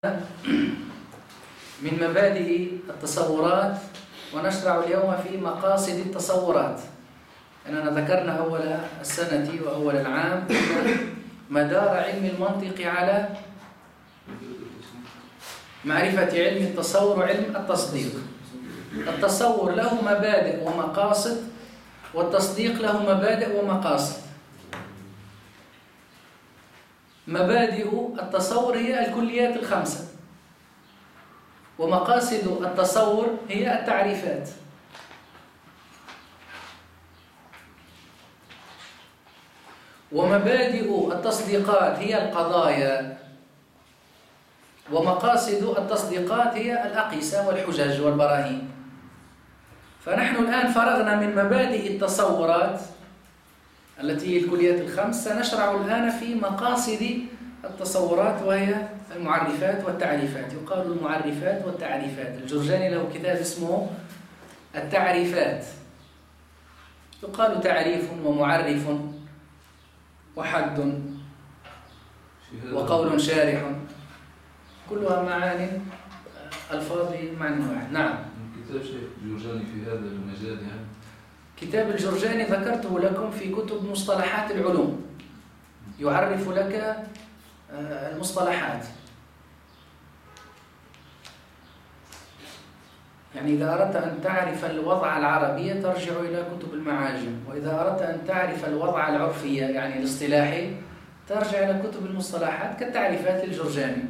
من مبادئ التصورات، ونشرع اليوم في مقاصد التصورات. أننا ذكرنا أول السنة وأول العام مدار علم المنطق على معرفة علم التصور وعلم التصديق. التصور له مبادئ ومقاصد، والتصديق له مبادئ ومقاصد. مبادئ التصور هي الكليات الخمسة، ومقاصد التصور هي التعريفات. ومبادئ التصديقات هي القضايا، ومقاصد التصديقات هي الأقيسة والحجج والبراهين. فنحن الآن فرغنا من مبادئ التصورات التي هي الكليات الخمس. سنشرع الآن في مقاصد التصورات، وهي المعرفات والتعريفات. يقال المعرفات والتعريفات. الجرجاني له كتاب اسمه التعريفات. يقال تعريف ومعرف وحد وقول شارح، كلها معاني ألفاظ معنى واحد. نعم. كتاب شيخ الجرجاني في هذا المجال يعني؟ كتاب الجرجاني ذكرته لكم في كتب مصطلحات العلوم، يعرف لك المصطلحات. يعني إذا أردت أن تعرف الوضع العربي ترجع إلى كتب المعاجم، وإذا أردت أن تعرف الوضع العرفي يعني الاصطلاحي ترجع إلى كتب المصطلحات كالتعريفات الجرجاني.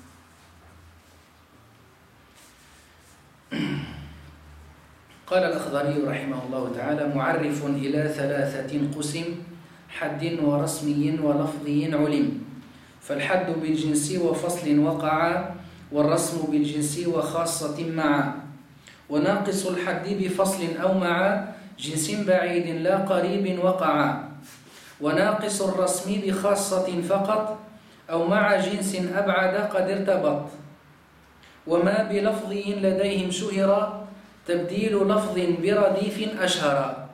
قال الأخضري رحمه الله تعالى: معرف إلى ثلاثة قسم: حد ورسمي ولفظي علم. فالحد بالجنس وفصل وقع، والرسم بالجنس وخاصة مع. وناقص الحد بفصل أو مع جنس بعيد لا قريب وقع. وناقص الرسم بخاصة فقط، أو مع جنس أبعد قد ارتبط. وما بلفظي لديهم شهر، تبديل لفظ برديف أشهر.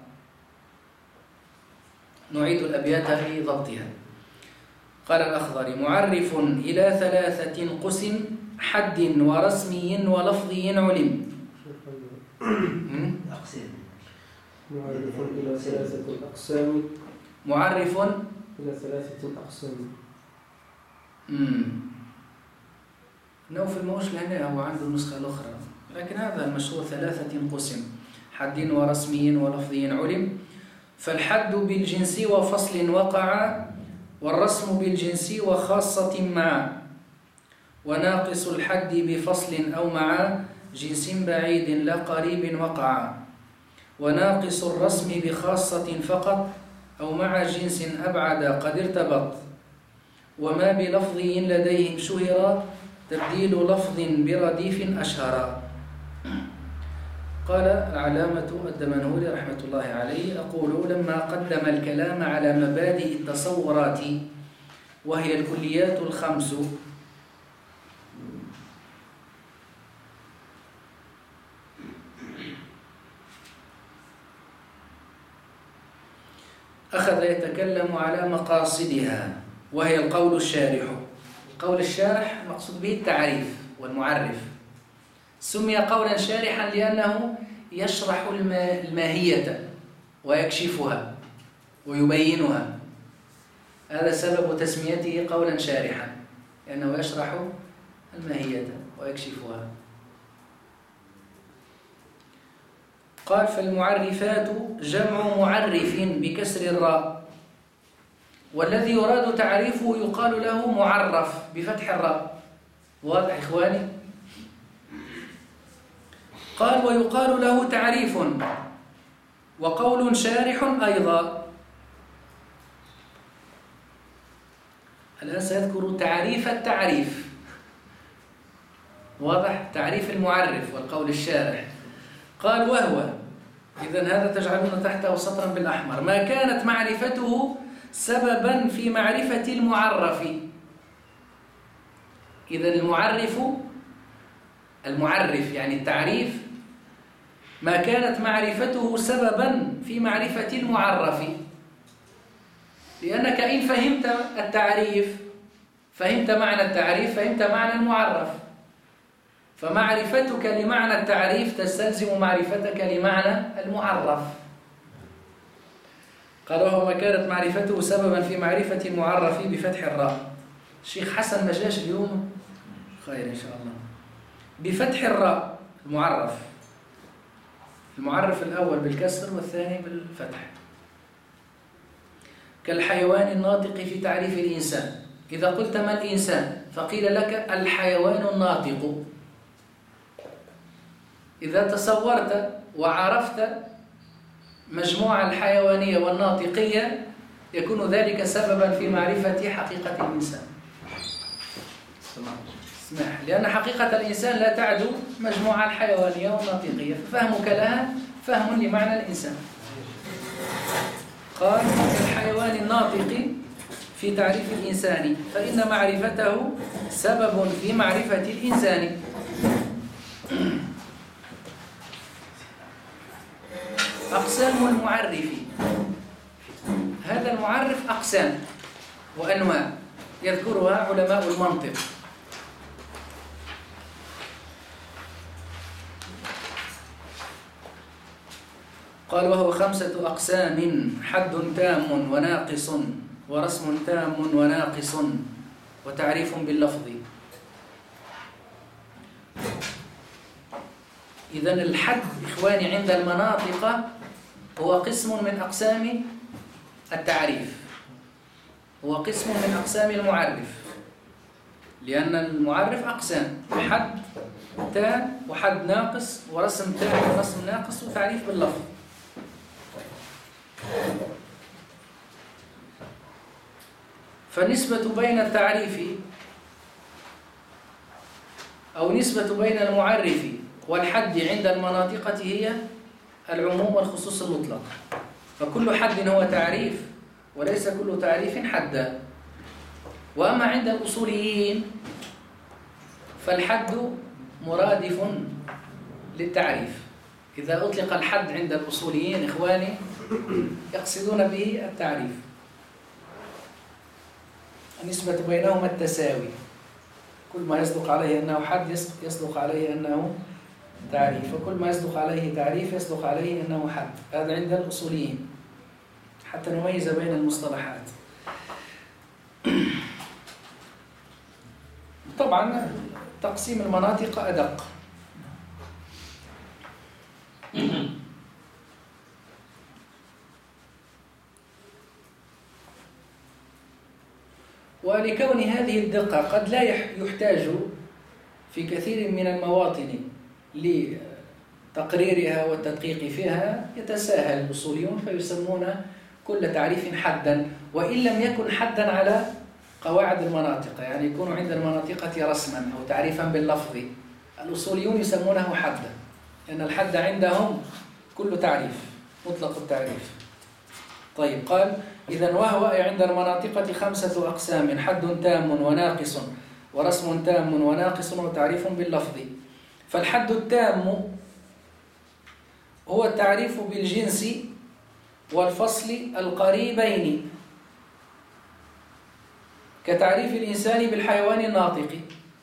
نعيد الأبيات لضبطها. قال الأخضري: معرف إلى ثلاثة قسم: حد ورسمي ولفظي علم. معرف إلى ثلاثة أقسام. معرف إلى ثلاثة أقسام. نوف الموش لهنا هو عنده النسخة الأخرى، لكن هذا المشهور: ثلاثة قسم: حد ورسمي ولفظي علم. فالحد بالجنس وفصل وقع، والرسم بالجنس وخاصة مع. وناقص الحد بفصل أو مع جنس بعيد لا قريب وقع. وناقص الرسم بخاصة فقط، أو مع جنس أبعد قد ارتبط. وما بلفظي لديهم شهر، تبديل لفظ برديف أشهر. قال العلامة الدمنهوري رحمة الله عليه: أقول لما قدم الكلام على مبادئ التصورات وهي الكليات الخمس، أخذ يتكلم على مقاصدها، وهي القول الشارح. القول الشارح المقصود به التعريف والمعرف. سمي قولا شارحا لأنه يشرح الماهية ويكشفها ويبينها. هذا سبب تسميته قولا شارحا، لأنه يشرح الماهية ويكشفها. قال: فالمعرفات جمع معرف بكسر الراء، والذي يراد تعريفه يقال له معرف بفتح الراء. واضح إخواني؟ قال: ويقال له تعريف وقول شارح أيضا. الآن سيذكر تعريف التعريف. واضح؟ تعريف المعرف والقول الشارح. قال: وهو، إذن هذا تجعلون تحته سطرا بالأحمر: ما كانت معرفته سببا في معرفة المعرف. إذن المعرف يعني التعريف، ما كانت معرفته سببا في معرفة المعرف. لأنك إن فهمت التعريف فهمت معنى التعريف، فهمت معنى المعرف. فمعرفتك لمعنى التعريف تستلزم معرفتك لمعنى المعرف. قال وهو كانت معرفته سببا في معرفة المعرف بفتح الراء. الشيخ حسن ما جاش اليوم، خير إن شاء الله. بفتح الراء المعرف، المعرف الأول بالكسر والثاني بالفتح. كالحيوان الناطق في تعريف الإنسان. إذا قلت ما الإنسان فقيل لك الحيوان الناطق. إذا تصورت وعرفت مجموعة الحيوانية والناطقية يكون ذلك سببا في معرفة حقيقة الإنسان. اسمح، لأن حقيقة الإنسان لا تعدو مجموعة الحيوانية والناطقية، ففهمك لها فهم لمعنى الإنسان. قال الحيوان الناطق في تعريف الإنسان فإن معرفته سبب في معرفة الإنسان. أقسام المعرف. هذا المعرف أقسام وأنواع يذكرها علماء المنطق. قال وهو 5 أقسام: حد تام وناقص، ورسم تام وناقص، وتعريف باللفظ. إذن الحد إخواني عند المناطق هو قسم من أقسام التعريف، هو قسم من أقسام المعرف، لأن المعرف أقسام: حد تام وحد ناقص ورسم تام ورسم ناقص وتعريف باللفظ. فالنسبة بين التعريف أو نسبة بين المعرف والحد عند المناطقة هي العموم والخصوص المطلق. فكل حد هو تعريف وليس كل تعريف حدا. وأما عند الأصوليين فالحد مرادف للتعريف. إذا أطلق الحد عند الأصوليين إخواني يقصدون به التعريف. النسبة بينهما التساوي، كل ما يصدق عليه أنه حد يصدق عليه أنه تعريف، وكل ما يصدق عليه تعريف يصدق عليه أنه حد. هذا عند الأصوليين حتى نميز بين المصطلحات. طبعا تقسيم المناطق أدق. ولكون هذه الدقة قد لا يحتاج في كثير من المواطن لتقريرها والتدقيق فيها، يتساهل الأصوليون فيسمون كل تعريف حدا، وإن لم يكن حدا على قواعد المناطق، يعني يكون عند المناطقة رسما أو تعريفا باللفظ. الأصوليون يسمونه حدا لأن الحد عندهم كل تعريف مطلق التعريف. طيب، قال إذن وهو عند المناطقة 5 أقسام: حد تام وناقص، ورسم تام وناقص، وتعريف باللفظ. فالحد التام هو التعريف بالجنس والفصل القريبين، كتعريف الإنسان بالحيوان الناطق.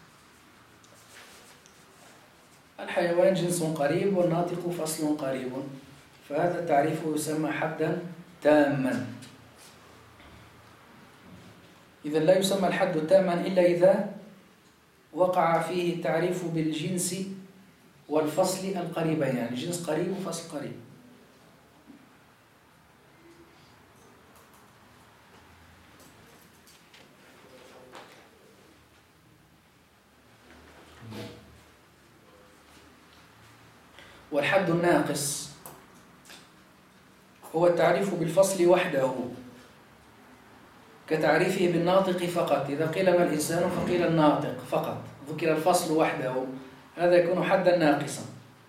الحيوان جنس قريب والناطق فصل قريب، فهذا التعريف يسمى حدا تاما. إذا لا يسمى الحد تاما إلا إذا وقع فيه التعريف بالجنس والفصل القريبين، يعني جنس قريب وفصل قريب. والحد الناقص هو التعريف بالفصل وحده، كتعريفه بالناطق فقط. إذا قيل ما الإنسان فقيل الناطق فقط، ذكر الفصل وحده، هذا يكون حدا ناقصا.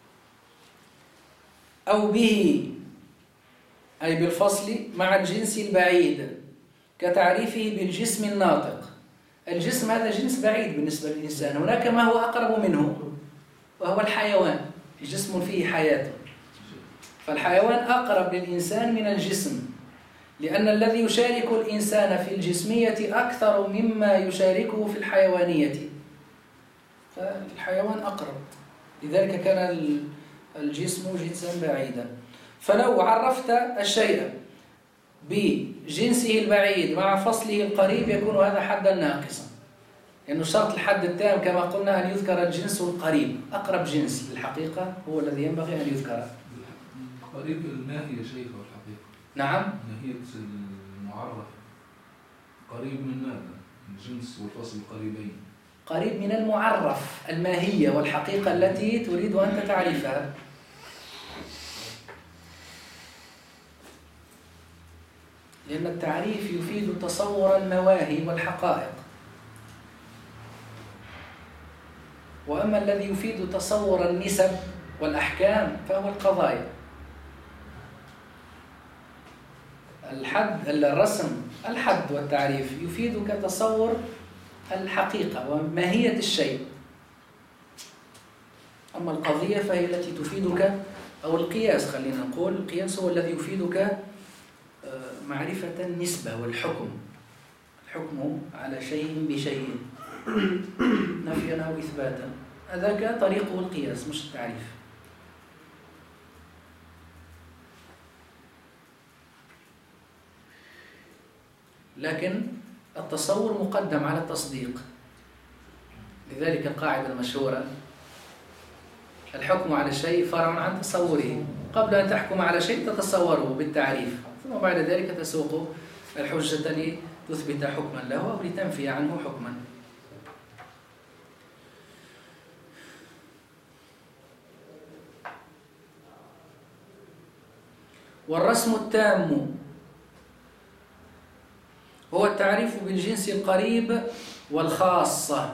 أو به أي بالفصل مع الجنس البعيد، كتعريفه بالجسم الناطق. الجسم هذا جنس بعيد بالنسبة للإنسان، هناك ما هو أقرب منه وهو الحيوان، جسم فيه حياة، فالحيوان أقرب للإنسان من الجسم، لأن الذي يشارك الإنسان في الجسمية أكثر مما يشاركه في الحيوانية، فالحيوان أقرب، لذلك كان الجسم جنسا بعيدا. فلو عرفت الشيء بجنسه البعيد مع فصله القريب يكون هذا حدا ناقصا، لأنه شرط الحد التام كما قلنا أن يذكر الجنس القريب، أقرب جنس للحقيقة هو الذي ينبغي أن يذكر. قريب الماهية شيخ والحقيقة. نعم. ماهية المعرف قريب من ماذا؟ الجنس والفصل قريبين. قريب من المعرف، الماهية والحقيقة التي تريد أن تعرفها. لأن التعريف يفيد تصور المواهي والحقائق، وأما الذي يفيد تصور النسب والأحكام فهو القضايا. الرسم، الحد والتعريف يفيدك تصور الحقيقة وماهية الشيء، أما القضية فهي التي تفيدك، أو القياس خلينا نقول، القياس هو الذي يفيدك معرفة النسبة والحكم، الحكم على شيء بشيء نفيا أو إثباتا، هذاك طريقه القياس مش التعريف. لكن التصور مقدم على التصديق، لذلك القاعدة المشهورة: الحكم على الشيء فرع عن تصوره، قبل أن تحكم على شيء تتصوره بالتعريف، ثم بعد ذلك تسوق الحجة لتثبت حكما له أو لتنفي عنه حكما. والرسم التام هو التعريف بالجنس القريب والخاصة.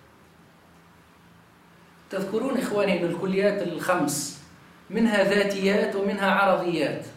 تذكرون إخواني أن الكليات الخمس منها ذاتيات ومنها عرضيات.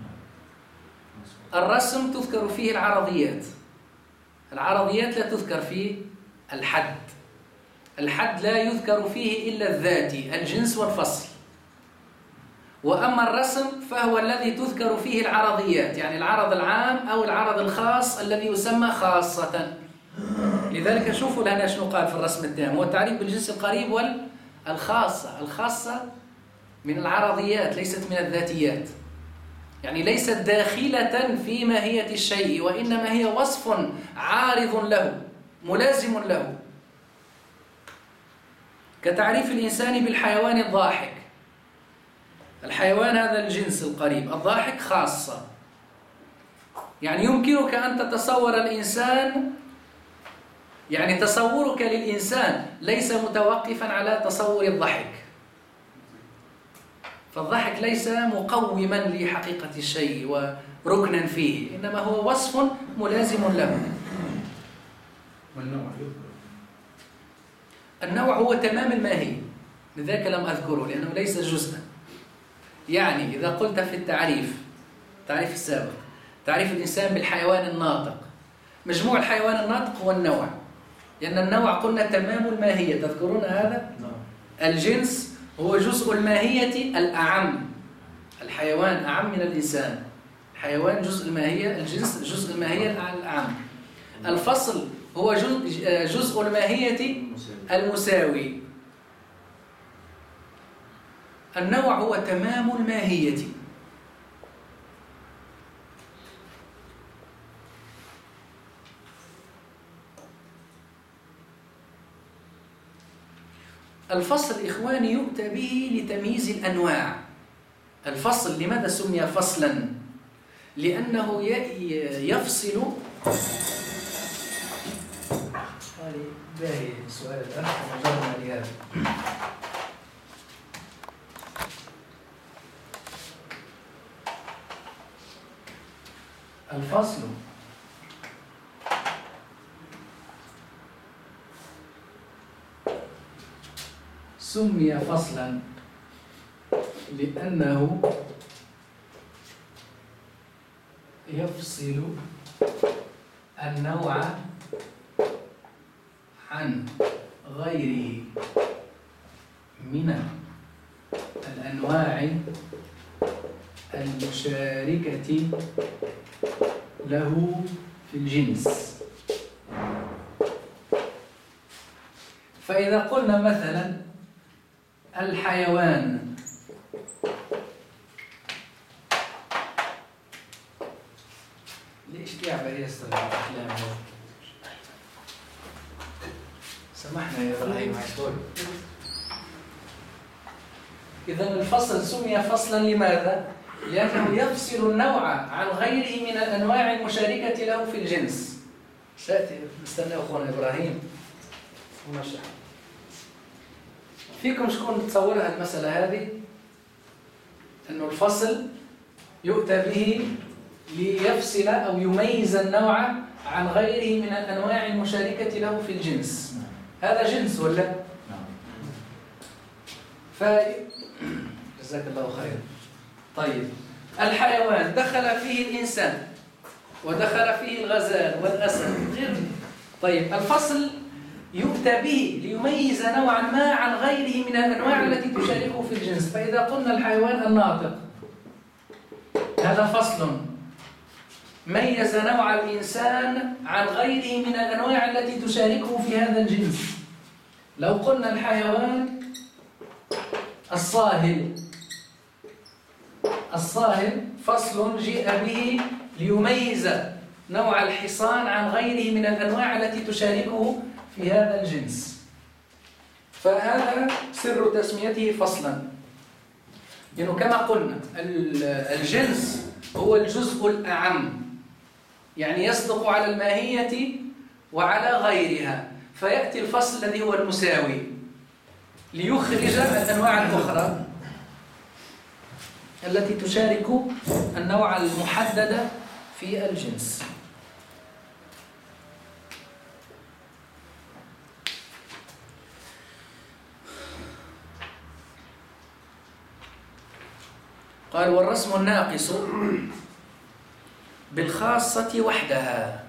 الرسم تذكر فيه العرضيات، العرضيات لا تذكر فيه الحد، الحد لا يذكر فيه إلا الذاتي، الجنس والفصل. وأما الرسم فهو الذي تذكر فيه العرضيات، يعني العرض العام أو العرض الخاص الذي يسمى خاصة. لذلك شوفوا لنا شنو قال في الرسم التام: هو التعريف بالجنس القريب والخاصة. الخاصة من العرضيات ليست من الذاتيات، يعني ليست داخلة في ماهية الشيء، وإنما هي وصف عارض له ملازم له، كتعريف الإنسان بالحيوان الضاحك. الحيوان هذا الجنس القريب، الضاحك خاصة، يعني يمكنك أن تتصور الإنسان، يعني تصورك للإنسان ليس متوقفا على تصور الضحك، فالضحك ليس مقوما لحقيقة الشيء وركنا فيه، إنما هو وصف ملازم له. النوع هو تمام الماهية، لذلك لم أذكره لأنه ليس جزءا. يعني إذا قلت في التعريف السابق تعريف الإنسان بالحيوان الناطق، مجموع الحيوان الناطق هو النوع، لأن النوع قلنا تمام الماهية، تذكرون هذا؟ الجنس هو جزء الماهية الأعم، الحيوان أعم من الإنسان، الحيوان جزء الماهية، الجنس جزء الماهية الأعم. الفصل هو جزء الماهية المساوي. النوع هو تمام الماهية. الفصل إخواني يؤتى به لتمييز الأنواع. الفصل لماذا سمي فصلا؟ لأنه يفصل. باهي سؤال الأخ وجرنا لهذا. الفصل سمي فصلا لأنه يفصل النوع عن غيره من الأنواع المشاركة له في الجنس. فإذا قلنا مثلا الحيوان، ليش تعب يستر الأحلام؟ سمحنا يا إبراهيم عشور. إذا الفصل سمي فصلا لماذا؟ لأنه يفصل النوع عن غيره من الأنواع المشاركة له في الجنس. سأتي نستنى أخونا إبراهيم ونشرح. فيكم شكون تصورها المسألة هذه؟ أنه الفصل يؤتى به ليفصل أو يميز النوع عن غيره من الأنواع المشاركة له في الجنس. هذا جنس ولا؟ جزاك الله خير. طيب الحيوان دخل فيه الإنسان ودخل فيه الغزال والأسد غير. طيب الفصل يؤتى به ليميز نوعا ما عن غيره من الأنواع التي تشاركه في الجنس. فإذا قلنا الحيوان الناطق، هذا فصل ميز نوع الإنسان عن غيره من الأنواع التي تشاركه في هذا الجنس. لو قلنا الحيوان الصاهل فصل جيء به ليميز نوع الحصان عن غيره من الأنواع التي تشاركه في هذا الجنس. فهذا سر تسميته فصلا، لأنه كما قلنا الجنس هو الجزء الأعم، يعني يصدق على الماهية وعلى غيرها، فيأتي الفصل الذي هو المساوي ليخرج الأنواع الأخرى التي تشارك النوع المحدد في الجنس. قال والرسم الناقص بالخاصة وحدها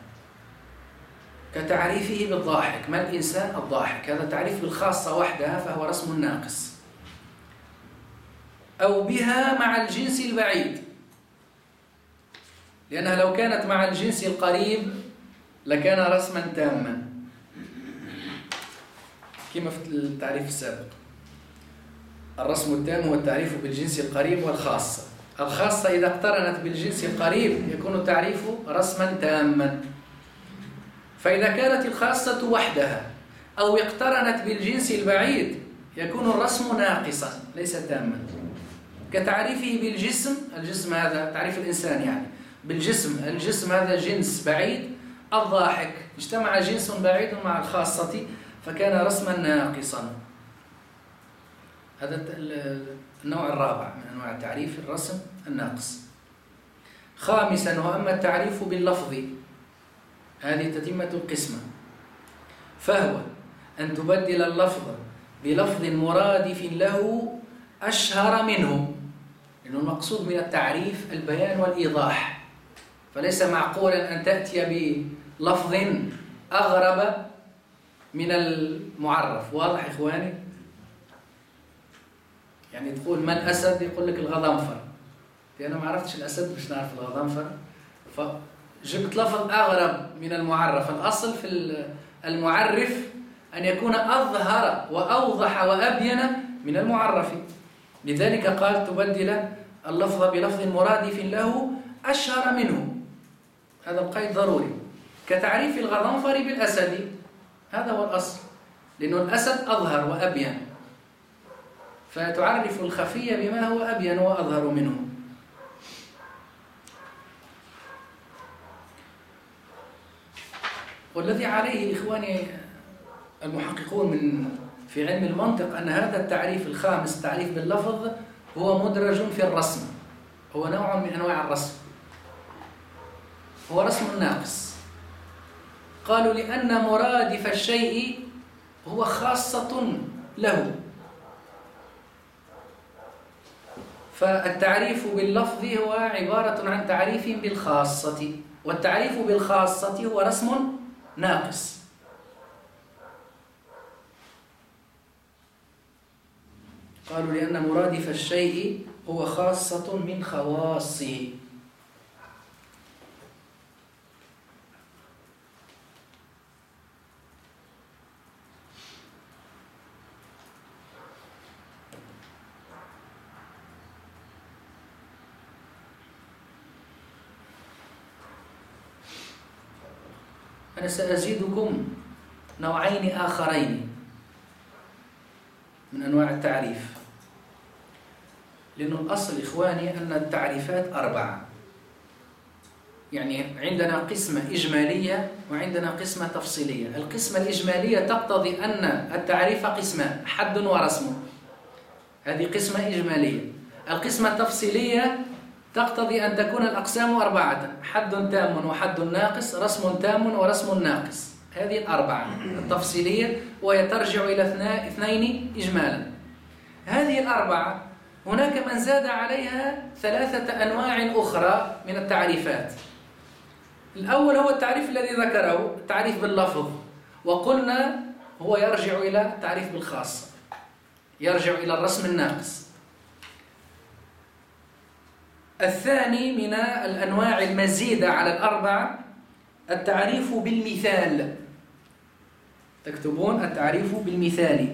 كتعريفه بالضاحك. ما الإنسان الضاحك، هذا تعريف بالخاصة وحدها فهو رسم ناقص. أو بها مع الجنس البعيد، لأنها لو كانت مع الجنس القريب لكان رسما تاما كما في التعريف السابق. الرسم التام هو التعريف بالجنس القريب والخاصة. الخاصة إذا اقترنت بالجنس القريب يكون التعريف رسما تاما. فإذا كانت الخاصة وحدها أو اقترنت بالجنس البعيد يكون الرسم ناقصا ليس تاما. كتعريفه بالجسم، الجسم هذا تعريف الإنسان يعني بالجسم، الجسم هذا جنس بعيد. الضاحك اجتمع جنس بعيد مع الخاصة فكان رسما ناقصا. هذا النوع الرابع من أنواع التعريف، الرسم الناقص. خامسا وأما التعريف باللفظ، هذه تتمة القسمة، فهو أن تبدل اللفظ بلفظ مرادف له أشهر منه، لأنه المقصود من التعريف البيان والإيضاح، فليس معقولا أن تأتي بلفظ أغرب من المعرف. واضح إخواني؟ يعني تقول ما الأسد، يقول لك الغضنفر، أنا ما عرفتش الأسد مش نعرف الغضنفر، فجبت لفظ أغرب من المعرف. الأصل في المعرف أن يكون أظهر وأوضح وأبين من المعرف، لذلك قال تبدل اللفظ بلفظ مرادف له أشهر منه، هذا القيد ضروري. كتعريف الغضنفر بالأسد، هذا هو الأصل، لأنه الأسد أظهر وأبين، فتعرف الخفي بما هو أبين وأظهر منه. والذي عليه إخواني المحققون في علم المنطق أن هذا التعريف الخامس، التعريف باللفظ، هو مدرج في الرسم، هو نوع من أنواع الرسم، هو رسم ناقص. قالوا لأن مرادف الشيء هو خاصة له، فالتعريف باللفظ هو عبارة عن تعريف بالخاصة، والتعريف بالخاصة هو رسم ناقص. قالوا لأن مرادف الشيء هو خاصة من خواصه. أنا سأزيدكم نوعين آخرين من أنواع التعريف، لأن الأصل إخواني أن التعريفات 4. يعني عندنا قسمة إجمالية وعندنا قسمة تفصيلية. القسمة الإجمالية تقتضي أن التعريف قسمان: حد ورسم. هذه قسمة إجمالية. القسمة التفصيلية تقتضي أن تكون الأقسام 4: حد تام وحد ناقص، رسم تام ورسم ناقص. هذه 4 التفصيلية، وهي ترجع إلى 2 إجمالا. هذه 4 هناك من زاد عليها 3 أنواع أخرى من التعريفات. الأول هو التعريف الذي ذكره، التعريف باللفظ، وقلنا هو يرجع إلى التعريف بالخاصة، يرجع إلى الرسم الناقص. الثاني من الأنواع المزيدة على 4 التعريف بالمثال. تكتبون التعريف بالمثال.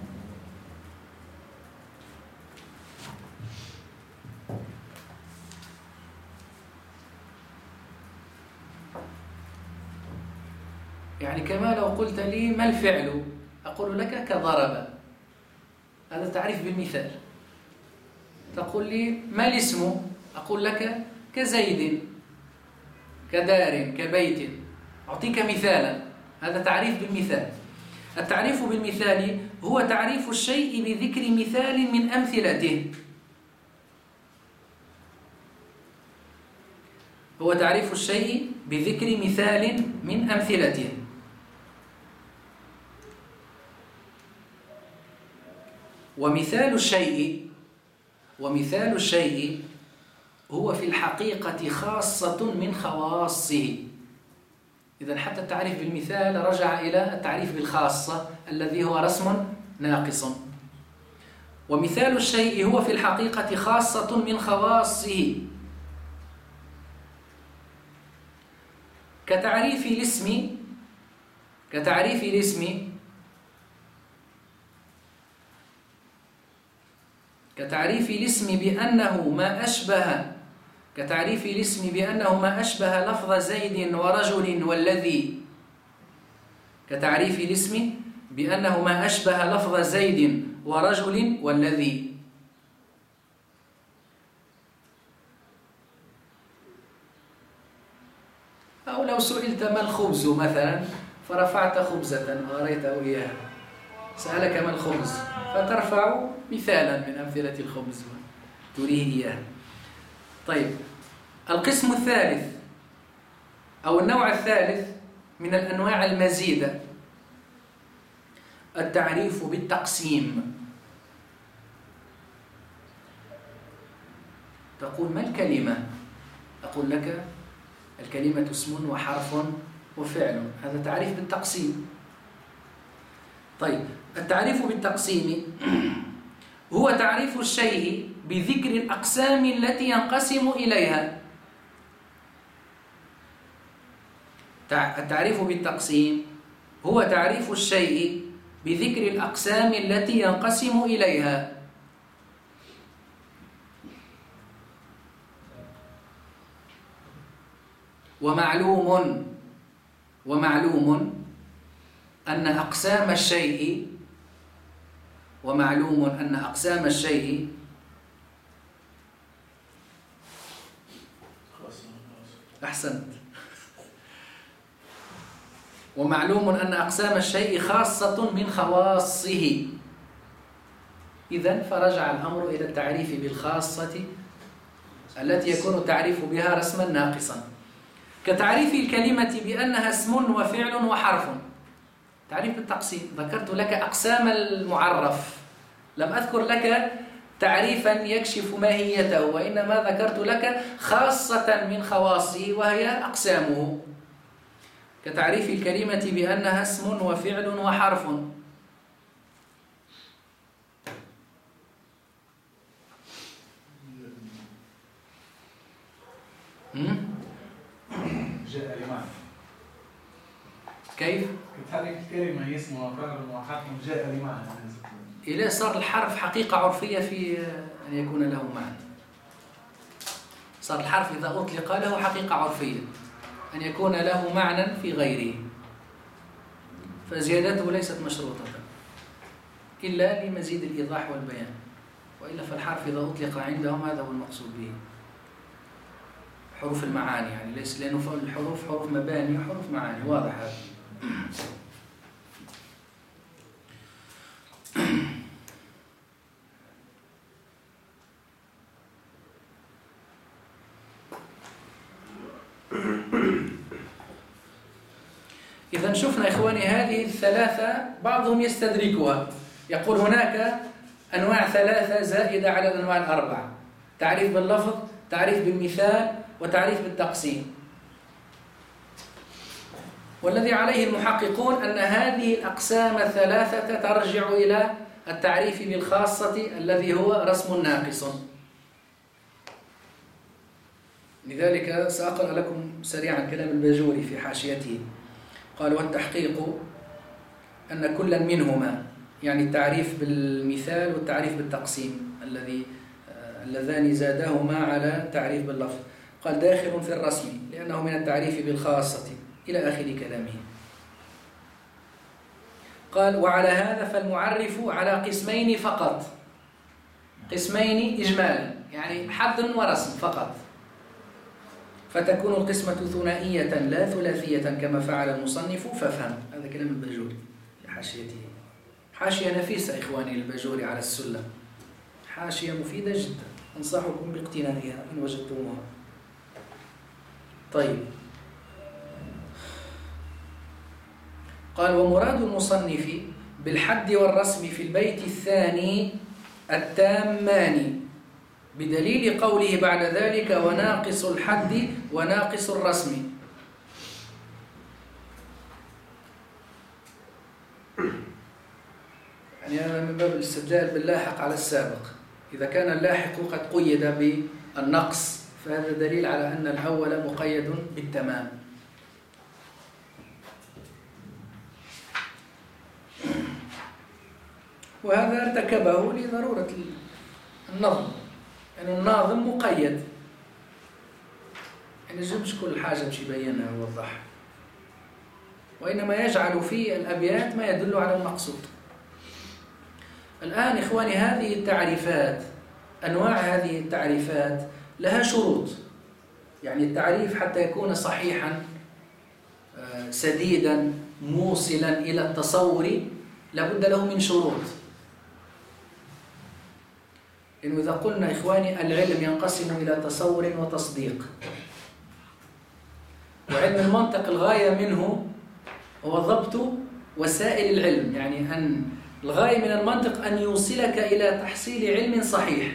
يعني كما لو قلت لي ما الفعل، أقول لك كضرب، هذا تعريف بالمثال. تقول لي ما الاسم، أقول لك كزيد، كدار، كبيت، أعطيك مثالا، هذا تعريف بالمثال. التعريف بالمثال هو تعريف الشيء بذكر مثال من أمثلته. هو تعريف الشيء بذكر مثال من أمثلته. ومثال الشيء هو في الحقيقة خاصة من خواصه. إذن حتى التعريف بالمثال رجع إلى التعريف بالخاصة الذي هو رسم ناقص. ومثال الشيء هو في الحقيقة خاصة من خواصه، كتعريف الاسم بأنه ما أشبه لفظ زيد ورجل والذي. كتعريف الاسم بأنه ما أشبه لفظ زيد ورجل والذي. أو لو سئلت ما الخبز مثلا فرفعت خبزة وأريته إياها، سألك ما الخبز فترفع مثالا من أمثلة الخبز تريه إياه. طيب، القسم الثالث أو النوع الثالث من الأنواع المزيدة التعريف بالتقسيم. تقول ما الكلمة؟ أقول لك الكلمة اسم وحرف وفعل، هذا تعريف بالتقسيم. طيب، التعريف بالتقسيم هو تعريف الشيء بذكر الأقسام التي ينقسم إليها. التعريف بالتقسيم هو تعريف الشيء بذكر الأقسام التي ينقسم إليها. ومعلوم أن أقسام الشيء أحسنت. ومعلوم أن أقسام الشيء خاصة من خواصه. إذن فرجع الأمر إلى التعريف بالخاصة التي يكون التعريف بها رسما ناقصا، كتعريف الكلمة بأنها اسم وفعل وحرف. تعريف بالتقسيم، ذكرت لك أقسام المعرف، لم أذكر لك تعريفا يكشف ماهيته، وإنما ذكرت لك خاصة من خواصه وهي أقسامه، كتعريف الكلمة بأنها اسم وفعل وحرف. جاء لمعنى. كيف؟ هذه الكلمة اسم وفعل وحرف جاء لمعنى. إلى صار الحرف حقيقة عرفية في أن يكون له معنى. صار الحرف إذا أطلق له حقيقة عرفية أن يكون له معنى في غيره. فزيادته ليست مشروطة إلا لمزيد الإيضاح والبيان، وإلا فالحرف إذا أطلق عندهم هذا هو المقصود به، حروف المعاني يعني، ليس لأنه الحروف حروف مباني وحروف معاني، واضح هذا. إذا شفنا إخواني هذه الثلاثة بعضهم يستدركها، يقول هناك أنواع ثلاثة زائدة على الأنواع الأربعة: تعريف باللفظ، تعريف بالمثال، وتعريف بالتقسيم. والذي عليه المحققون أن هذه الأقسام الثلاثة ترجع إلى التعريف بالخاصة الذي هو رسم ناقص. لذلك سأقرأ لكم سريعا كلام الباجوري في حاشيته، قال: والتحقيق أن كلا منهما، يعني التعريف بالمثال والتعريف بالتقسيم اللذان زادهما على التعريف باللفظ، قال: داخل في الرسم لأنه من التعريف بالخاصة إلى آخر كلامه. قال: وعلى هذا فالمعرف على قسمين فقط، قسمين إجمالا، يعني حد ورسم فقط، فتكون القسمة ثنائية لا ثلاثية كما فعل المصنف، فافهم. هذا كلام الباجوري في حاشيته، حاشية نفيسة إخواني للباجوري على السلم، حاشية مفيدة جدا، أنصحكم باقتنائها إن وجدتموها. طيب، قال: ومراد المصنف بالحد والرسم في البيت الثاني التامان، بدليل قوله بعد ذلك: وناقص الحد وناقص الرسم. يعني هذا من باب الاستدلال باللاحق على السابق، إذا كان اللاحق قد قيد بالنقص فهذا دليل على أن الأول مقيد بالتمام. وهذا ارتكبه لضرورة النظم، يعني الناظم مقيد، يعني مش كل حاجة مش يبينها ويوضحها، وإنما يجعل في الأبيات ما يدل على المقصود. الآن إخواني هذه التعريفات، أنواع هذه التعريفات لها شروط، يعني التعريف حتى يكون صحيحا سديدا موصلا إلى التصور لابد له من شروط. إنه إذا قلنا إخواني العلم ينقسم إلى تصور وتصديق، وعلم المنطق الغاية منه هو ضبط وسائل العلم، يعني أن الغاية من المنطق أن يوصلك إلى تحصيل علم صحيح.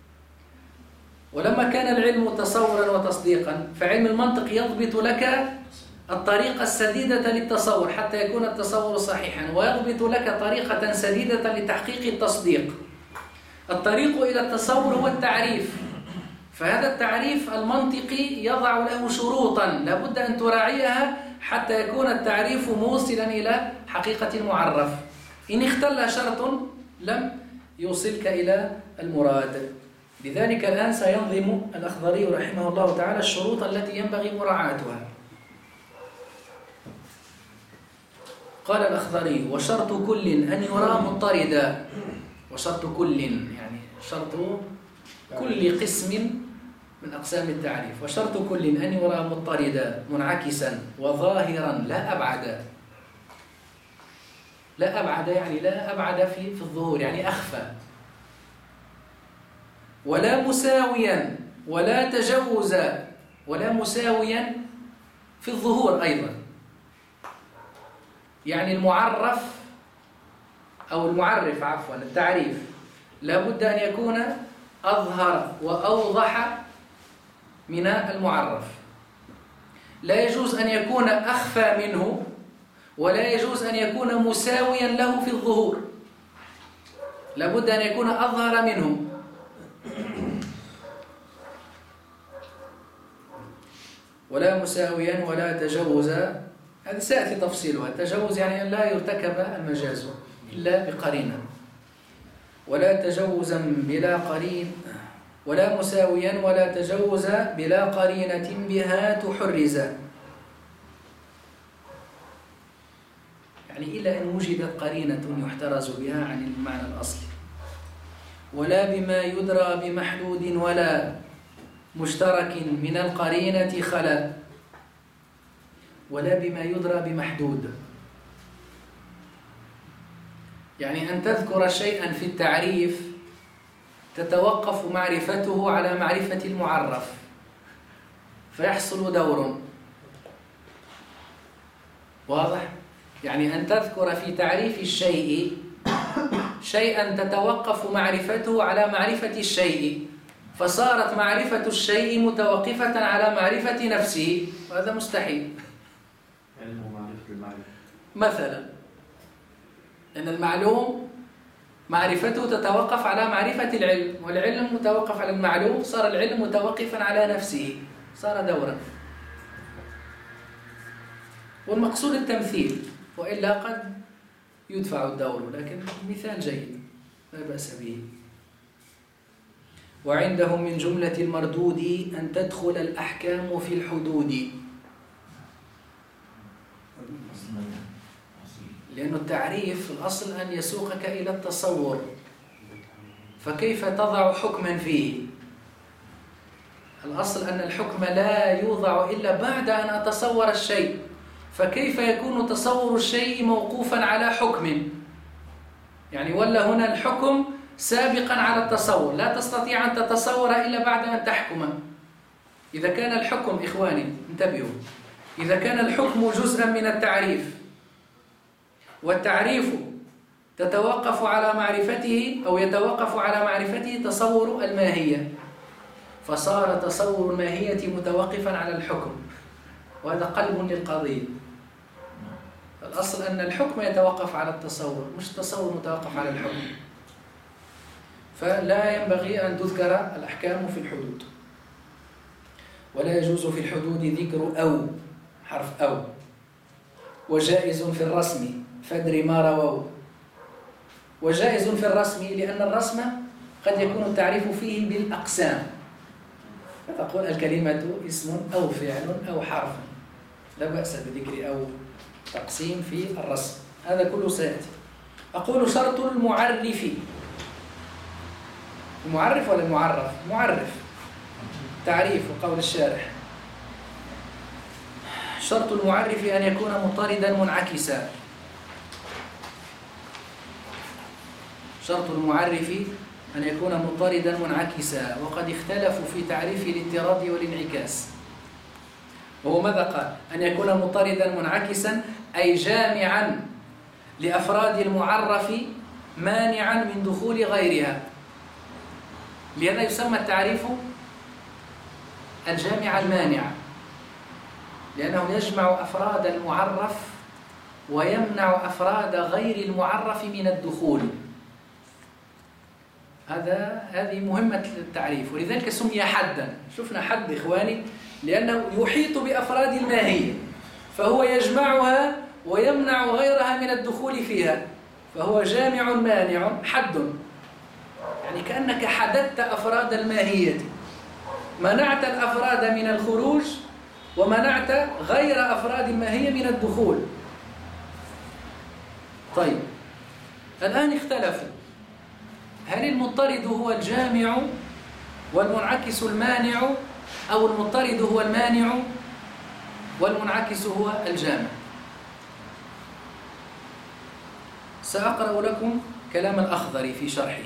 ولما كان العلم تصورا وتصديقا فعلم المنطق يضبط لك الطريقة السديدة للتصور حتى يكون التصور صحيحا، ويضبط لك طريقة سديدة لتحقيق التصديق. الطريق إلى التصور هو التعريف، فهذا التعريف المنطقي يضع له شروطا لابد أن تراعيها حتى يكون التعريف موصلا إلى حقيقة المعرف. إن اختل شرط لم يوصلك إلى المراد. لذلك الآن سينظم الأخضري رحمه الله تعالى الشروط التي ينبغي مراعاتها. قال الأخضري: وشرط كل أن يرى مضطردا. وشرط كل يعني شرط كل قسم من أقسام التعريف، وشرط كل أن يرى مضطردا منعكسا وظاهرا لا أبعد. لا أبعد يعني لا أبعد في الظهور، يعني أخفى. ولا مساويا ولا تجوزا، ولا مساويا في الظهور أيضا، يعني المعرف أو المعرف عفوا التعريف لابد أن يكون أظهر وأوضح من المعرف، لا يجوز أن يكون أخفى منه، ولا يجوز أن يكون مساويا له في الظهور، لابد أن يكون أظهر منه. ولا مساويا ولا تجوزا، هذا سيأتي تفصيلها. التجوز يعني أن لا يرتكب المجاز إلا بقرينة. ولا تجوزا بلا قرين، ولا مساويا ولا تجوزا بلا قرينة بها تحرزا، يعني يعني إلا أن وجدت قرينة يحترز بها عن المعنى الأصلي. ولا بما يدرى بمحدود ولا مشترك من القرينة خلا. ولا بما يدرى بمحدود، يعني أن تذكر شيئا في التعريف تتوقف معرفته على معرفة المعرف فيحصل دور. واضح؟ يعني أن تذكر في تعريف الشيء شيئا تتوقف معرفته على معرفة الشيء فصارت معرفة الشيء متوقفة على معرفة نفسه، وهذا مستحيل. علم ومعرفة المعرفة مثلا أن المعلوم معرفته تتوقف على معرفة العلم، والعلم متوقف على المعلوم، صار العلم متوقفا على نفسه، صار دورا. والمقصود التمثيل، وإلا قد يدفع الدور، لكن مثال جيد لا بأس به. وعندهم من جملة المردود أن تدخل الأحكام في الحدود، لأن التعريف في الأصل أن يسوقك إلى التصور، فكيف تضع حكما فيه؟ الأصل أن الحكم لا يوضع إلا بعد أن أتصور الشيء، فكيف يكون تصور الشيء موقوفا على حكم؟ يعني ولا هنا الحكم سابقا على التصور، لا تستطيع أن تتصور إلا بعد أن تحكم. إذا كان الحكم، إخواني انتبهوا، إذا كان الحكم جزءا من التعريف والتعريف تتوقف على معرفته أو يتوقف على معرفته تصور الماهية، فصار تصور الماهية متوقفا على الحكم، وهذا قلب للقضية. الأصل أن الحكم يتوقف على التصور، مش التصور متوقف على الحكم. فلا ينبغي أن تذكر الأحكام في الحدود، ولا يجوز في الحدود ذكر أو حرف أو. وجائز في الرسم فادر ما رووا. وجائز في الرسم لأن الرسم قد يكون التعريف فيه بالأقسام، فتقول الكلمة اسم أو فعل أو حرف، لا بأس بذكر أو تقسيم في الرسم، هذا كله سيأتي. أقول شرط المعرف. المعرف ولا المعرف؟ معرف، تعريف وقول الشارح. شرط المعرف أن يكون مطردا منعكسا. شرط المعرف أن يكون مطردا منعكسا، وقد اختلفوا في تعريف الاضطراد والانعكاس. وهو ماذا قال؟ أن يكون مطردا منعكسا أي جامعا لأفراد المعرف مانعا من دخول غيرها. لهذا يسمى التعريف الجامع المانع، لأنه يجمع أفراد المعرف ويمنع أفراد غير المعرف من الدخول. هذه مهمة التعريف، ولذلك سمي حدا. شفنا حد إخواني لأنه يحيط بأفراد الماهية، فهو يجمعها ويمنع غيرها من الدخول فيها، فهو جامع مانع حد. يعني كأنك حددت أفراد الماهية، منعت الأفراد من الخروج ومنعت غير أفراد الماهية من الدخول. طيب الآن اختلفوا، هل المضطرد هو الجامع والمنعكس المانع، أو المضطرد هو المانع والمنعكس هو الجامع؟ سأقرأ لكم كلام الأخضري في شرحه،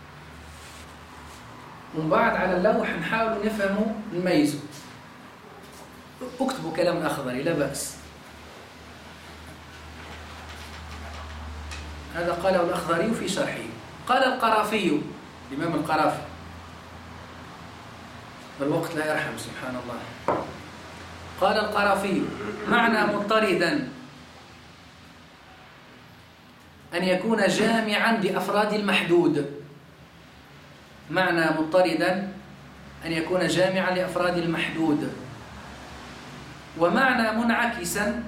ومن بعد على اللوح نحاول نفهمه نميزه. اكتبوا كلام الأخضري لا بأس. هذا قاله الأخضري في شرحه. قال القرافي، الإمام القرافي، والوقت لا يرحم سبحان الله. قال القرافي: معنى مضطردا أن يكون جامعا لأفراد المحدود. معنى مضطردا أن يكون جامعا لأفراد المحدود. ومعنى منعكسا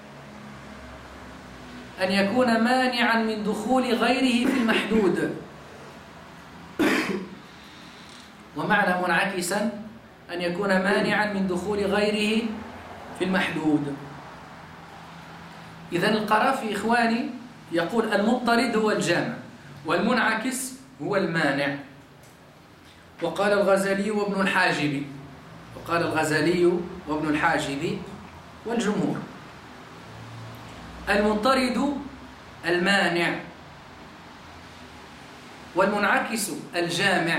أن يكون مانعا من دخول غيره في المحدود. ومعنى منعكسا أن يكون مانعا من دخول غيره في المحدود. إذن القرافي إخواني يقول المضطرد هو الجامع والمنعكس هو المانع. وقال الغزالي وابن الحاجب، وقال الغزالي وابن الحاجب والجمهور المضطرد المانع والمنعكس الجامع،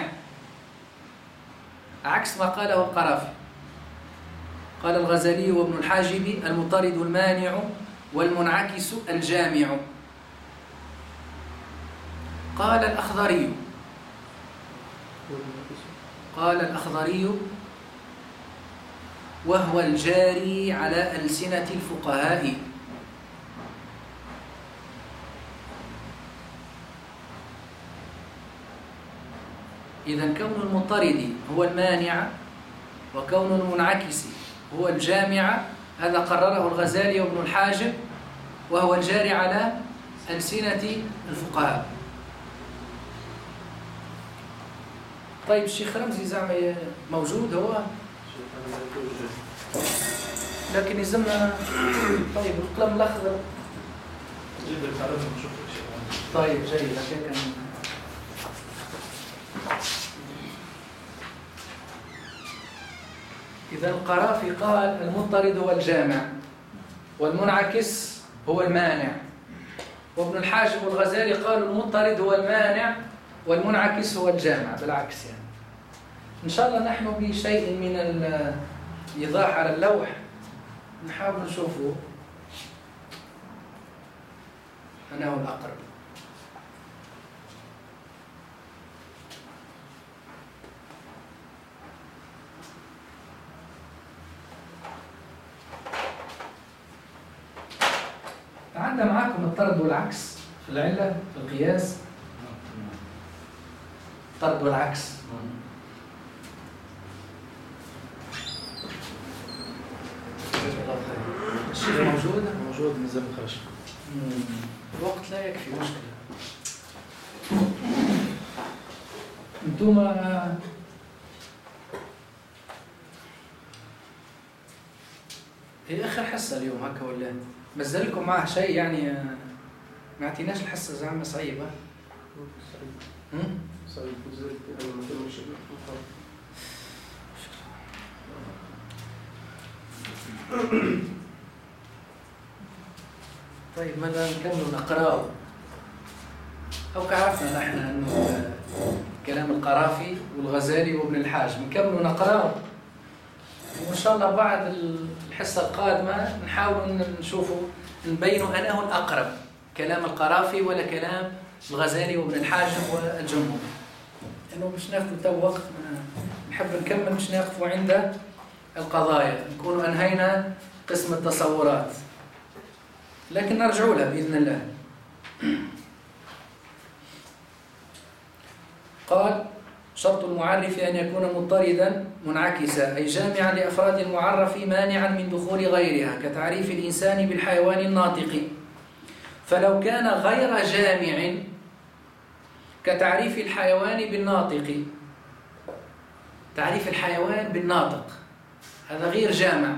عكس ما قاله القرافي. قال الغزالي وابن الحاجب المضطرد المانع والمنعكس الجامع. قال الأخضري وهو الجاري على ألسنة الفقهاء. إذن كون المضطرد هو المانع وكون المنعكس هو الجامع، هذا قرره الغزالي وابن الحاجب، وهو الجاري على ألسنة الفقهاء. طيب الشيخ رمزي زعما موجود هو، لكن يلزمنا طيب القلم الأخضر. طيب جيد. لكن إذا القرافي قال المضطرد هو الجامع والمنعكس هو المانع، وابن الحاجب والغزالي قالوا المضطرد هو المانع والمنعكس هو الجامع بالعكس. يعني إن شاء الله نحن بشيء من الإيضاح على اللوح نحاول نشوفه أنه الأقرب. تعدى معكم الطرد والعكس في العلة في القياس. الطرد والعكس الشيء موجود نزل خرج. الوقت لا يكفي، مشكلة. انتم هي آخر حصة اليوم هكا ولا مازال معه شيء؟ يعني ما اعطيناش الحصة زعما صعيبة. صعيب وزاد أنا ما كنتش طيب ماذا نكمل نقرأه؟ أو كعرفنا نحن أنه كلام القرافي والغزالي وابن الحاج نكمل نقرأه، وإن شاء الله بعد الحصة القادمة نحاول نشوفوا نبينوا أنه الأقرب كلام القرافي ولا كلام الغزالي وابن الحاجب والجمهور، لأنه مش ناخذ تو وقت، نحب نكمل مش نقفوا عند القضايا، نكونوا أنهينا قسم التصورات، لكن نرجع لها بإذن الله. قال شرط المعرف أن يكون مضطردا منعكسا، أي جامعا لأفراد المعرف مانعا من دخول غيرها، كتعريف الإنسان بالحيوان الناطق. فلو كان غير جامع كتعريف الحيوان بالناطق، تعريف الحيوان بالناطق هذا غير جامع.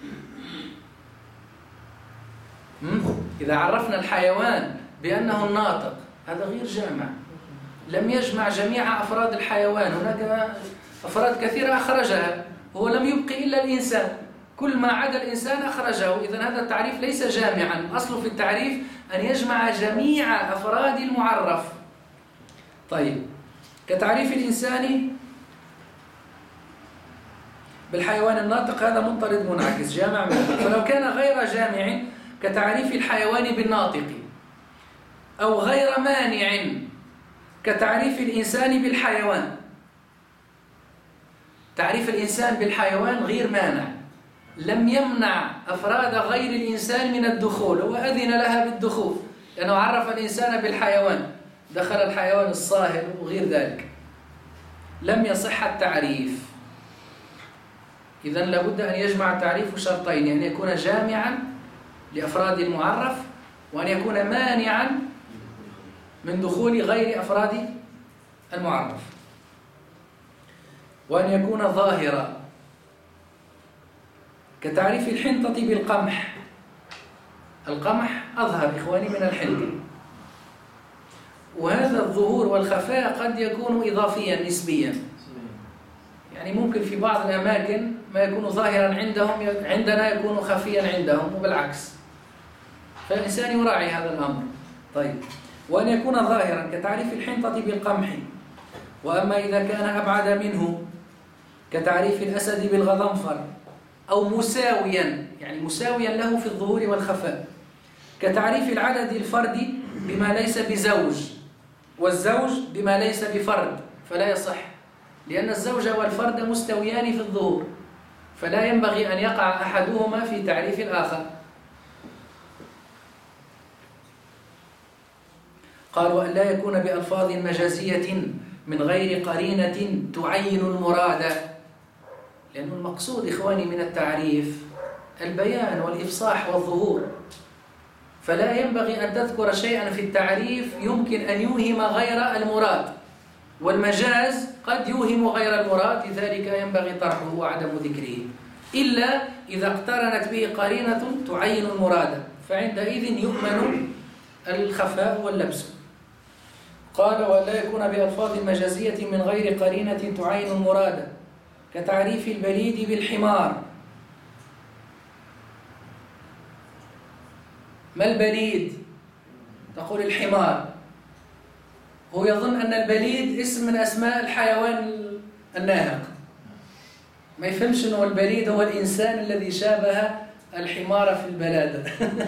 إذا عرفنا الحيوان بأنه الناطق هذا غير جامع، لم يجمع جميع أفراد الحيوان، هناك أفراد كثيرة أخرجها، هو لم يبق إلا الإنسان، كل ما عدا الإنسان أخرجه. إذن هذا التعريف ليس جامعا، الأصل في التعريف أن يجمع جميع أفراد المعرف. طيب كتعريف الإنسان بالحيوان الناطق هذا مضطرد منعكس جامع منه. فلو كان غير جامع كتعريف الحيوان بالناطق، أو غير مانع كتعريف الإنسان بالحيوان. تعريف الإنسان بالحيوان غير مانع، لم يمنع أفراد غير الإنسان من الدخول، هو أذن لها بالدخول لأنه عرف الإنسان بالحيوان، دخل الحيوان الصاهر وغير ذلك، لم يصح التعريف. إذن لابد أن يجمع التعريف شرطين، أن يكون جامعا لأفراد المعرف، وأن يكون مانعا من دخول غير أفراد المعرف، وأن يكون ظاهرا، كتعريف الحنطة بالقمح. القمح أظهر إخواني من الحنطة، وهذا الظهور والخفاء قد يكون إضافيا نسبيا، يعني ممكن في بعض الأماكن ما يكون ظاهرا عندهم عندنا يكون خفيا عندهم وبالعكس، فالإنسان يراعي هذا الأمر. طيب، وأن يكون ظاهرا كتعريف الحنطة بالقمح. وأما إذا كان أبعد منه كتعريف الأسد بالغضنفر، أو مساويا، يعني مساويا له في الظهور والخفاء، كتعريف العدد الفردي بما ليس بزوج، والزوج بما ليس بفرد، فلا يصح، لأن الزوج والفرد مستويان في الظهور، فلا ينبغي أن يقع أحدهما في تعريف الآخر. قال: وأن لا يكون بألفاظ مجازية من غير قرينة تعين المراد، لأن المقصود إخواني من التعريف البيان والإفصاح والظهور، فلا ينبغي أن تذكر شيئا في التعريف يمكن أن يوهم غير المراد، والمجاز قد يوهم غير المراد، لذلك ينبغي طرحه وعدم ذكره، إلا إذا اقترنت به قرينة تعين المراد، فعندئذ يؤمن الخفاء واللبس. قال: ولا يكون بألفاظ مجازية من غير قرينة تعين المراد، كتعريف البليد بالحمار. ما البليد؟ تقول الحمار، هو يظن أن البليد اسم من أسماء الحيوان الناهق، ما يفهمش أنه البليد هو الإنسان الذي شابه الحمار في البلادة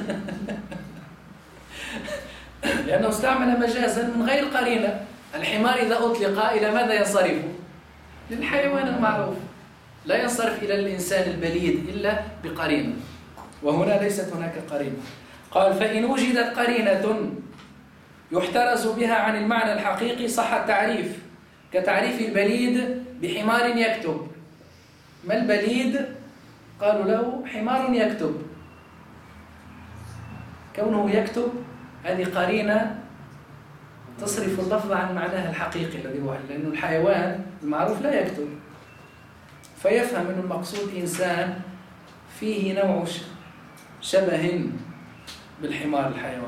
لأنه استعمل مجازا من غير قرينة. الحمار إذا أطلق إلى ماذا ينصرف؟ للحيوان المعروف، لا ينصرف إلى الإنسان البليد إلا بقرينة، وهنا ليست هناك قرينة. قال: فإن وجدت قرينة يحترز بها عن المعنى الحقيقي صح التعريف، كتعريف البليد بحمار يكتب. ما البليد؟ قالوا له حمار يكتب. كونه يكتب هذه قرينة تصرف اللفظ عن معناه الحقيقي الذي هو، لأنه الحيوان المعروف لا يكتب، فيفهم أن المقصود إنسان فيه نوع شبه بالحمار الحيوان.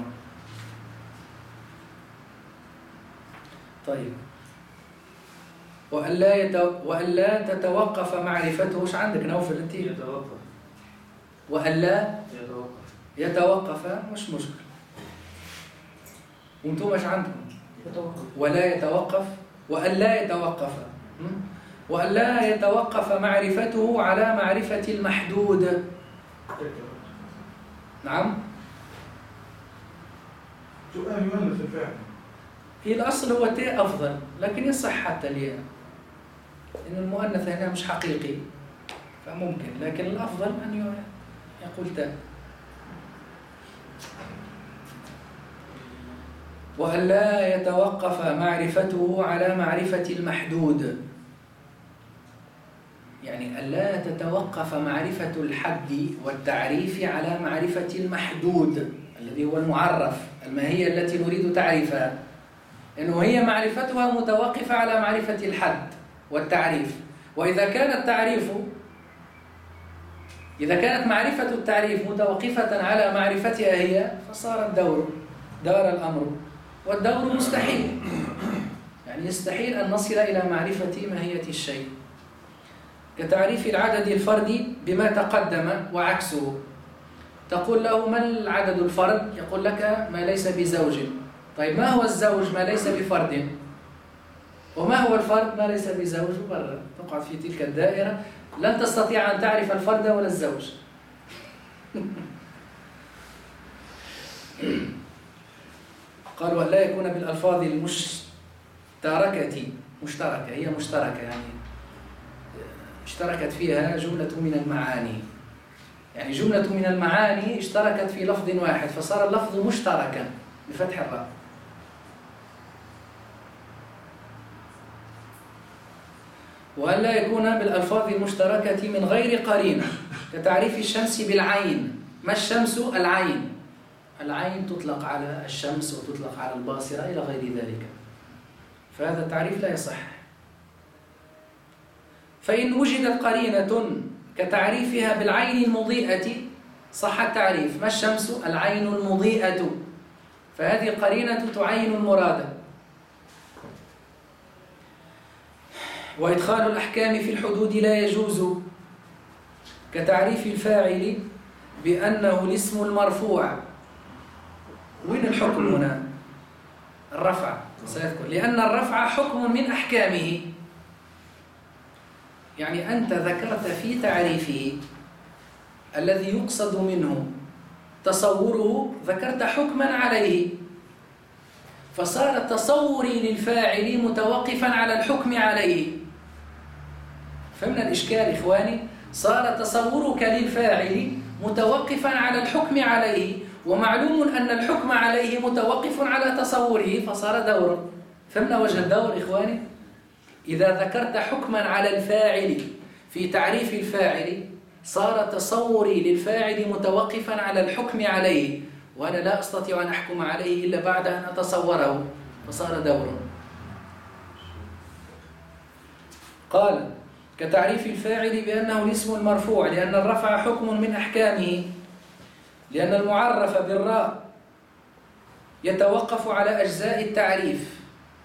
طيب، وألا تتوقف معرفته. وش عندك نوفل أنت؟ يتوقف. وألا يتوقف مش مشكل. وانتم مش عندكم ولا يتوقف، وألا يتوقف، وألا يتوقف معرفته على معرفة المحدود. نعم، سؤال يؤنث الفعل. هي الأصل هو تاء أفضل، لكن يصح حتى الياء، إن المؤنث هنا مش حقيقي فممكن، لكن الأفضل أن يقول تاء. وألا يتوقف معرفته على معرفة المحدود، يعني ألا تتوقف معرفة الحد والتعريف على معرفة المحدود الذي هو المعرف، الماهية التي نريد تعريفها، إنه هي معرفتها متوقفة على معرفة الحد والتعريف. وإذا كانت معرفة التعريف متوقفة على معرفتها هي، فصار دار الأمر، والدور مستحيل، يعني يستحيل أن نصل إلى معرفة ماهية الشيء. كتعريف العدد الفردي بما تقدم وعكسه، تقول له: ما العدد الفرد؟ يقول لك: ما ليس بزوج. طيب، ما هو الزوج؟ ما ليس بفرد. وما هو الفرد؟ ما ليس بزوج. برا تقعد في تلك الدائرة، لن تستطيع أن تعرف الفرد ولا الزوج قال: ولا يكون بالألفاظ المشتركة، هي مشتركة، يعني اشتركت فيها جملة من المعاني، يعني جملة من المعاني اشتركت في لفظ واحد، فصار اللفظ مشتركا بفتح الراء. وألا يكون بالألفاظ المشتركة من غير قرينة، كتعريف الشمس بالعين. ما الشمس؟ العين. العين تطلق على الشمس وتطلق على الباصرة إلى غير ذلك، فهذا التعريف لا يصح. فإن وجدت قرينة كتعريفها بالعين المضيئة صح التعريف. ما الشمس؟ العين المضيئة، فهذه قرينة تعين المراد. وإدخال الأحكام في الحدود لا يجوز، كتعريف الفاعل بأنه الاسم المرفوع. وين الحكم هنا؟ الرفع سيذكر، لأن الرفع حكم من أحكامه. يعني أنت ذكرت في تعريفه الذي يقصد منه تصوره، ذكرت حكما عليه، فصار تصوري للفاعل متوقفا على الحكم عليه. فهمنا الإشكال إخواني؟ صار تصورك للفاعل متوقفا على الحكم عليه، ومعلوم أن الحكم عليه متوقف على تصوره، فصار دور. فهمنا وجه الدور إخواني؟ إذا ذكرت حكما على الفاعل في تعريف الفاعل، صار تصوري للفاعل متوقفا على الحكم عليه، وأنا لا أستطيع أن أحكم عليه إلا بعد أن أتصوره، فصار دور. قال: كتعريف الفاعل بأنه الاسم المرفوع، لأن الرفع حكم من أحكامه، لأن المعرف بالراء يتوقف على أجزاء التعريف.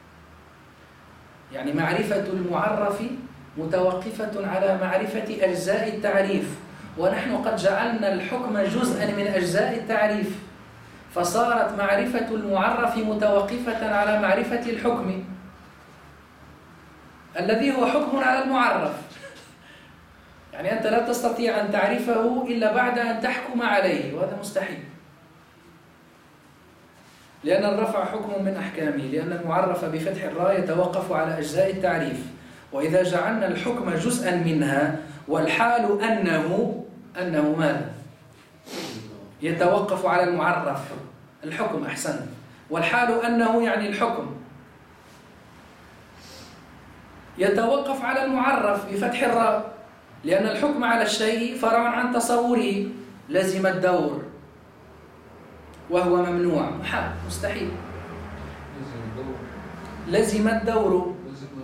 يعني معرفة المعرف متوقفة على معرفة أجزاء التعريف، ونحن قد جعلنا الحكم جزءا من أجزاء التعريف، فصارت معرفة المعرف متوقفة على معرفة الحكم الذي هو حكم على المعرف. يعني أنت لا تستطيع أن تعرفه إلا بعد أن تحكم عليه، وهذا مستحيل، لأن الرفع حكم من أحكامه، لأن المعرف بفتح الراء يتوقف على أجزاء التعريف. وإذا جعلنا الحكم جزءا منها، والحال أنه ماذا؟ يتوقف على المعرف، الحكم أحسن، والحال أنه يعني الحكم يتوقف على المعرف بفتح الراء، لأن الحكم على الشيء فرع عن تصوره، لزم الدور وهو ممنوع، محال، مستحيل. لزم الدور،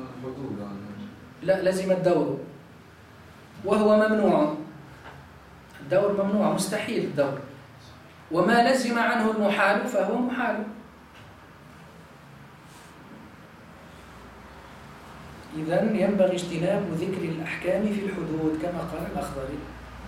لا، لزم الدور وهو ممنوع. الدور ممنوع، مستحيل الدور. وما لزم عنه المحال فهو محال. إذن ينبغي اجتناب ذكر الأحكام في الحدود كما قال الأخضري.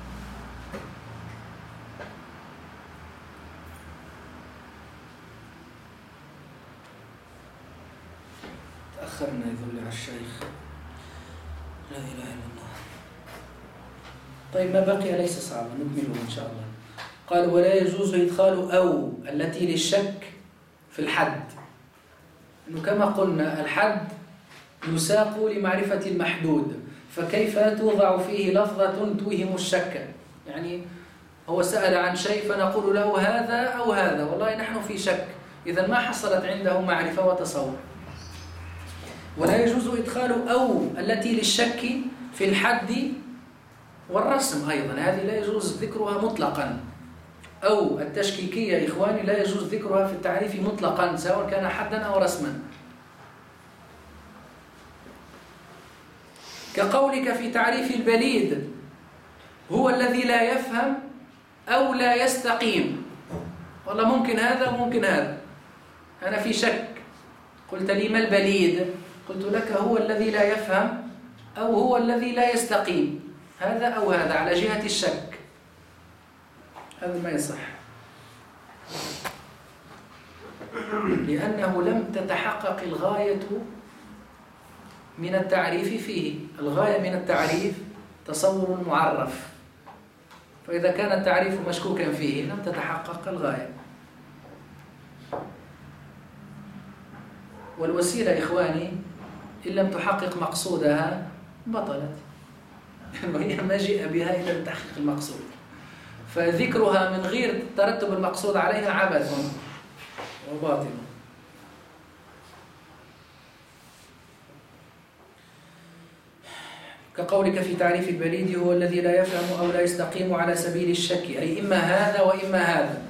تأخرنا يذل على الشيخ، لا إله إلا الله. طيب، ما بقي ليس صعبا، نكمله إن شاء الله. قال: ولا يجوز إدخال أو التي للشك في الحد، إنه كما قلنا الحد يساق لمعرفة المحدود، فكيف توضع فيه لفظة توهم الشك؟ يعني هو سأل عن شيء فنقول له هذا أو هذا، والله نحن في شك، إذا ما حصلت عنده معرفة وتصور. ولا يجوز إدخال أو التي للشك في الحد والرسم أيضا، هذه لا يجوز ذكرها مطلقا. أو التشكيكية يا إخواني لا يجوز ذكرها في التعريف مطلقا، سواء كان حدا أو رسما. كقولك في تعريف البليد: هو الذي لا يفهم أو لا يستقيم. والله ممكن هذا وممكن هذا، أنا في شك. قلت لي: ما البليد؟ قلت لك: هو الذي لا يفهم أو هو الذي لا يستقيم، هذا أو هذا على جهة الشك، هذا ما يصح، لأنه لم تتحقق الغاية من التعريف فيه. الغاية من التعريف تصور المعرف، فإذا كان التعريف مشكوكا فيه لم تتحقق الغاية. والوسيلة إخواني إن لم تحقق مقصودها بطلت، وهي ما جاء بها إلا لتحقيق المقصود، فذكرها من غير ترتب المقصود عليها عبث وباطل. كقولك في تعريف البليد: هو الذي لا يفهم أو لا يستقيم على سبيل الشك، أي إما هذا وإما هذا.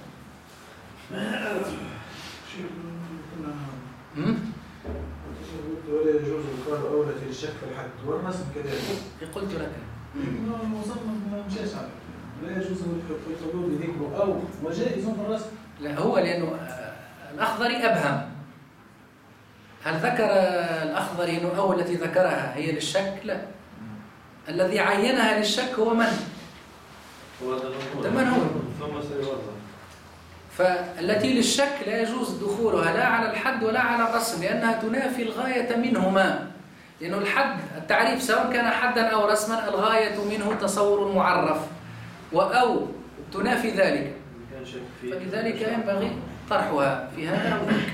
ولا يجوز إدخال أو التي للشك في الحد والرسم كذلك. قلت لك وصلنا ما مشاش عليه. لا يجوز في الحدود ذكره أو وجائز في الرسم. لا، هو لأنه الأخضري أبهم. هل ذكر الأخضري أنه أو التي ذكرها هي للشك؟ لا، الذي عينها للشك هو من؟ من هو؟ ثم سيوضح. فالتي للشك لا يجوز دخولها لا على الحد ولا على الرسم، لأنها تنافي الغاية منهما. لأنه الحد التعريف سواء كان حدا أو رسما الغاية منه تصور معرف، وأو تنافي ذلك، فلذلك ينبغي طرحها في هذا أو ذاك.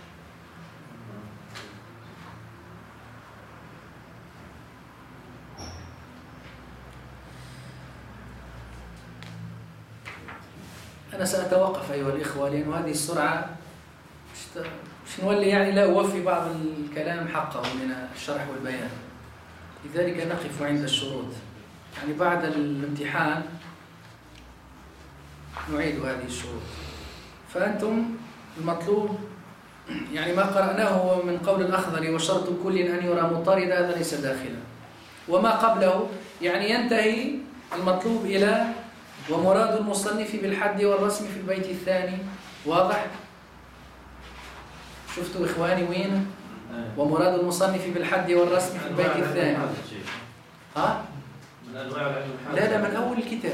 أنا سأتوقف أيها الإخوة، لأن هذه السرعة مش نولي يعني لا أوفي بعض الكلام حقه من الشرح والبيان، لذلك نقف عند الشروط. يعني بعد الامتحان نعيد هذه الشروط. فأنتم المطلوب يعني ما قرأناه من قول الأخضري وشرط كل أن يرى مطارد، هذا ليس داخلا. وما قبله يعني ينتهي المطلوب إلى ومراد المصنف بالحد والرسم في البيت الثاني. واضح؟ شفتوا إخواني وين؟ ومراد المصنف بالحد والرسم في البيت الثاني. ها؟ من أنواع العلم لا، من أول الكتاب.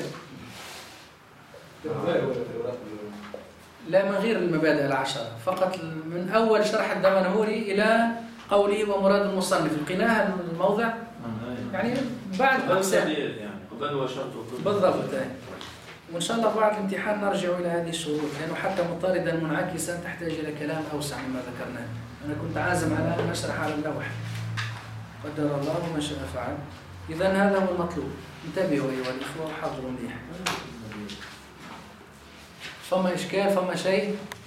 لا، من غير المبادئ العشرة، فقط من أول شرح الدمنهوري إلى قوله ومراد المصنف. لقيناها الموضع يعني بعد الأقسام يعني قبل وشرط بالضبط. وإن شاء الله بعد الامتحان نرجع إلى هذه الشروط، لأنه حتى مطاردا منعكسا تحتاج إلى كلام أوسع مما ذكرناه. أنا كنت عازم على أن أشرح على اللوح، قدر الله ما شاء فعل. إذن هذا هو المطلوب. انتبهوا أيها الإخوة وحضروا مليح. فما إشكال؟ فما شيء؟